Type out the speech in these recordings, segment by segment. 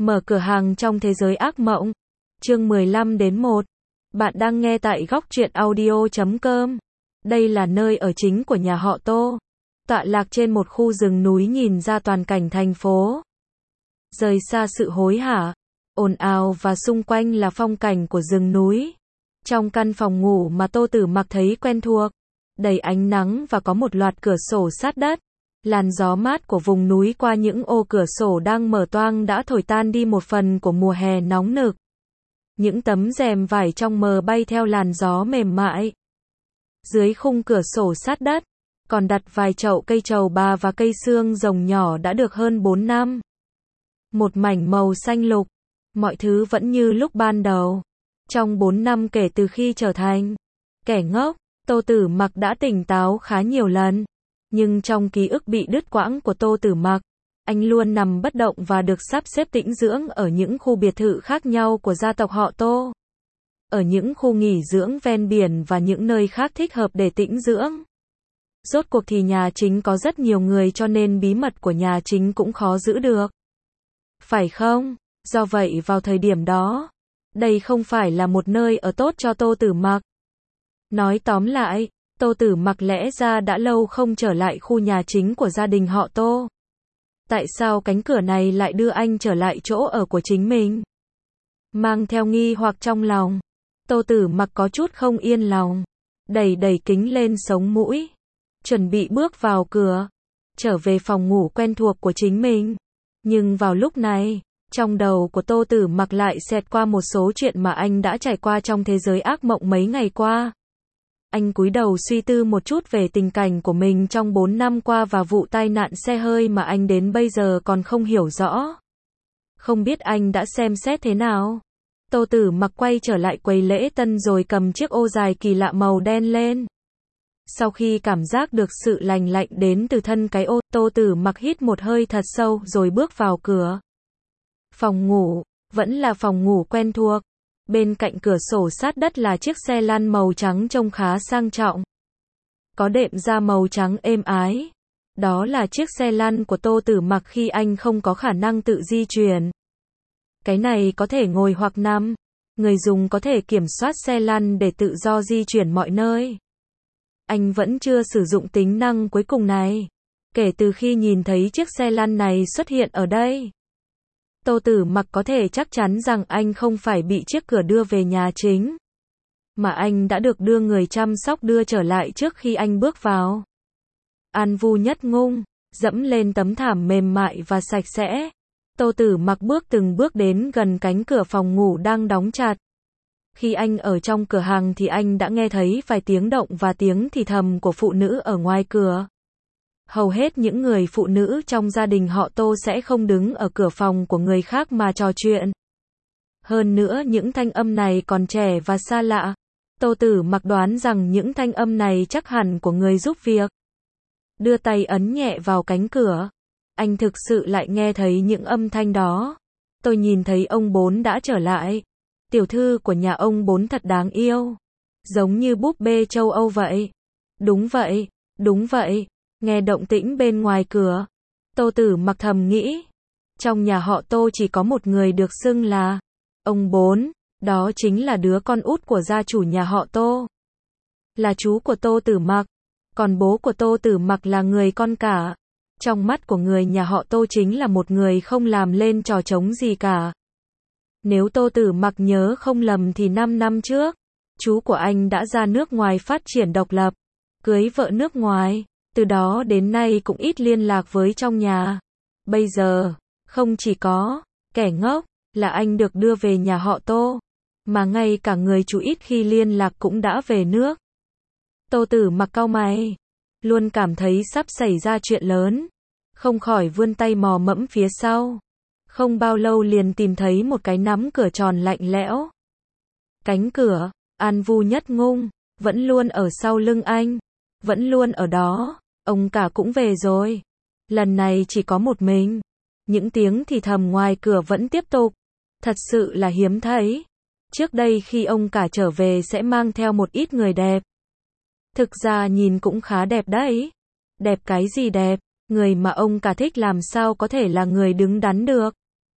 Mở cửa hàng trong thế giới ác mộng. Chương 15-1. Bạn đang nghe tại góc truyện audio.com. Đây là nơi ở chính của nhà họ Tô. Tọa lạc trên một khu rừng núi nhìn ra toàn cảnh thành phố. Rời xa sự hối hả, ồn ào và xung quanh là phong cảnh của rừng núi. Trong căn phòng ngủ mà Tô Tử Mặc thấy quen thuộc, đầy ánh nắng và có một loạt cửa sổ sát đất. Làn gió mát của vùng núi qua những ô cửa sổ đang mở toang đã thổi tan đi một phần của mùa hè nóng nực. Những tấm rèm vải trong mờ bay theo làn gió mềm mại. Dưới khung cửa sổ sát đất, còn đặt vài chậu cây trầu bà và cây xương rồng nhỏ đã được hơn 4 năm. Một mảnh màu xanh lục, mọi thứ vẫn như lúc ban đầu. Trong 4 năm kể từ khi trở thành kẻ ngốc, Tô Tử Mặc đã tỉnh táo khá nhiều lần. Nhưng trong ký ức bị đứt quãng của Tô Tử Mặc, anh luôn nằm bất động và được sắp xếp tĩnh dưỡng ở những khu biệt thự khác nhau của gia tộc họ Tô. Ở những khu nghỉ dưỡng ven biển và những nơi khác thích hợp để tĩnh dưỡng. Rốt cuộc thì nhà chính có rất nhiều người cho nên bí mật của nhà chính cũng khó giữ được. Phải không? Do vậy vào thời điểm đó, đây không phải là một nơi ở tốt cho Tô Tử Mặc. Nói tóm lại, Tô Tử Mặc lẽ ra đã lâu không trở lại khu nhà chính của gia đình họ Tô. Tại sao cánh cửa này lại đưa anh trở lại chỗ ở của chính mình? Mang theo nghi hoặc trong lòng, Tô Tử Mặc có chút không yên lòng, đẩy kính lên sống mũi, chuẩn bị bước vào cửa, trở về phòng ngủ quen thuộc của chính mình. Nhưng vào lúc này, trong đầu của Tô Tử Mặc lại xẹt qua một số chuyện mà anh đã trải qua trong thế giới ác mộng mấy ngày qua. Anh cúi đầu suy tư một chút về tình cảnh của mình trong 4 năm qua và vụ tai nạn xe hơi mà anh đến bây giờ còn không hiểu rõ. Không biết anh đã xem xét thế nào? Tô Tử Mặc quay trở lại quầy lễ tân rồi cầm chiếc ô dài kỳ lạ màu đen lên. Sau khi cảm giác được sự lành lạnh đến từ thân cái ô, Tô Tử Mặc hít một hơi thật sâu rồi bước vào cửa. Phòng ngủ, vẫn là phòng ngủ quen thuộc. Bên cạnh cửa sổ sát đất là chiếc xe lăn màu trắng trông khá sang trọng. Có đệm da màu trắng êm ái. Đó là chiếc xe lăn của Tô Tử Mặc khi anh không có khả năng tự di chuyển. Cái này có thể ngồi hoặc nằm. Người dùng có thể kiểm soát xe lăn để tự do di chuyển mọi nơi. Anh vẫn chưa sử dụng tính năng cuối cùng này. Kể từ khi nhìn thấy chiếc xe lăn này xuất hiện ở đây, Tô Tử Mặc có thể chắc chắn rằng anh không phải bị chiếc cửa đưa về nhà chính, mà anh đã được đưa người chăm sóc đưa trở lại trước khi anh bước vào. An Vu Nhất Ngung, dẫm lên tấm thảm mềm mại và sạch sẽ. Tô Tử Mặc bước từng bước đến gần cánh cửa phòng ngủ đang đóng chặt. Khi anh ở trong cửa hàng thì anh đã nghe thấy vài tiếng động và tiếng thì thầm của phụ nữ ở ngoài cửa. Hầu hết những người phụ nữ trong gia đình họ Tô sẽ không đứng ở cửa phòng của người khác mà trò chuyện. Hơn nữa những thanh âm này còn trẻ và xa lạ. Tô Tử Mặc đoán rằng những thanh âm này chắc hẳn của người giúp việc. Đưa tay ấn nhẹ vào cánh cửa. Anh thực sự lại nghe thấy những âm thanh đó. Tôi nhìn thấy ông Bốn đã trở lại. Tiểu thư của nhà ông Bốn thật đáng yêu. Giống như búp bê châu Âu vậy. Đúng vậy, đúng vậy. Nghe động tĩnh bên ngoài cửa, Tô Tử Mặc thầm nghĩ. Trong nhà họ Tô chỉ có một người được xưng là ông Bốn, đó chính là đứa con út của gia chủ nhà họ Tô. Là chú của Tô Tử Mặc, còn bố của Tô Tử Mặc là người con cả. Trong mắt của người nhà họ Tô chính là một người không làm lên trò trống gì cả. Nếu Tô Tử Mặc nhớ không lầm thì 5 năm trước, chú của anh đã ra nước ngoài phát triển độc lập, cưới vợ nước ngoài. Từ đó đến nay cũng ít liên lạc với trong nhà. Bây giờ, không chỉ có kẻ ngốc là anh được đưa về nhà họ Tô, mà ngay cả người chú ít khi liên lạc cũng đã về nước. Tô Tử Mặc cau mày, luôn cảm thấy sắp xảy ra chuyện lớn, không khỏi vươn tay mò mẫm phía sau. Không bao lâu liền tìm thấy một cái nắm cửa tròn lạnh lẽo. Cánh cửa, An Vu Nhất Ngung, vẫn luôn ở sau lưng anh, vẫn luôn ở đó. Ông cả cũng về rồi. Lần này chỉ có một mình. Những tiếng thì thầm ngoài cửa vẫn tiếp tục. Thật sự là hiếm thấy. Trước đây khi ông cả trở về sẽ mang theo một ít người đẹp. Thực ra nhìn cũng khá đẹp đấy. Đẹp cái gì đẹp? Người mà ông cả thích làm sao có thể là người đứng đắn được.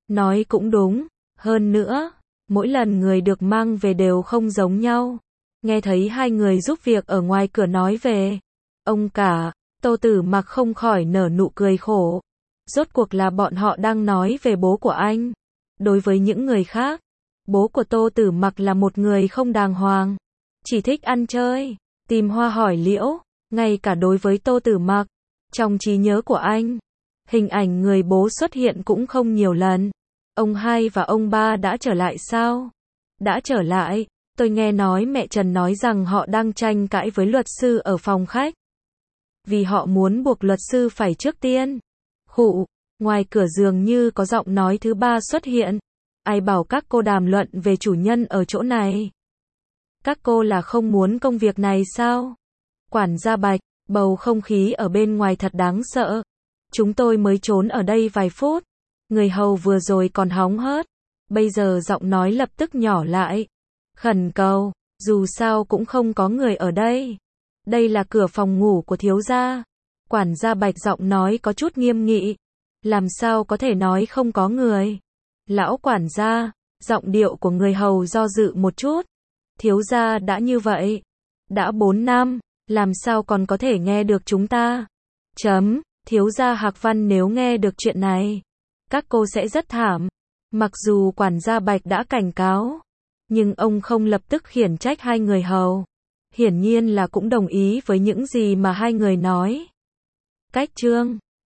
Nói cũng đúng, hơn nữa, mỗi lần người được mang về đều không giống nhau. Nghe thấy hai người giúp việc ở ngoài cửa nói về ông cả, Tô Tử Mặc không khỏi nở nụ cười khổ. Rốt cuộc là bọn họ đang nói về bố của anh. Đối với những người khác, bố của Tô Tử Mặc là một người không đàng hoàng, chỉ thích ăn chơi, tìm hoa hỏi liễu. Ngay cả đối với Tô Tử Mặc, trong trí nhớ của anh, hình ảnh người bố xuất hiện cũng không nhiều lần. Ông hai và ông ba đã trở lại sao? Đã trở lại. Tôi nghe nói mẹ Trần nói rằng họ đang tranh cãi với luật sư ở phòng khách. Vì họ muốn buộc luật sư phải trước tiên. Khụ, ngoài cửa dường như có giọng nói thứ ba xuất hiện. Ai bảo các cô đàm luận về chủ nhân ở chỗ này? Các cô là không muốn công việc này sao? Quản gia Bạch, bầu không khí ở bên ngoài thật đáng sợ. Chúng tôi mới trốn ở đây vài phút. Người hầu vừa rồi còn hóng hớt. Bây giờ giọng nói lập tức nhỏ lại. Khẩn cầu, dù sao cũng không có người ở đây. Đây là cửa phòng ngủ của thiếu gia. Quản gia Bạch giọng nói có chút nghiêm nghị. Làm sao có thể nói không có người? Lão quản gia, giọng điệu của người hầu do dự một chút. Thiếu gia đã như vậy. Đã 4 năm, làm sao còn có thể nghe được chúng ta? Thiếu gia Hạc Văn nếu nghe được chuyện này, các cô sẽ rất thảm. Mặc dù quản gia Bạch đã cảnh cáo, nhưng ông không lập tức khiển trách hai người hầu. Hiển nhiên là cũng đồng ý với những gì mà hai người nói. Cách chương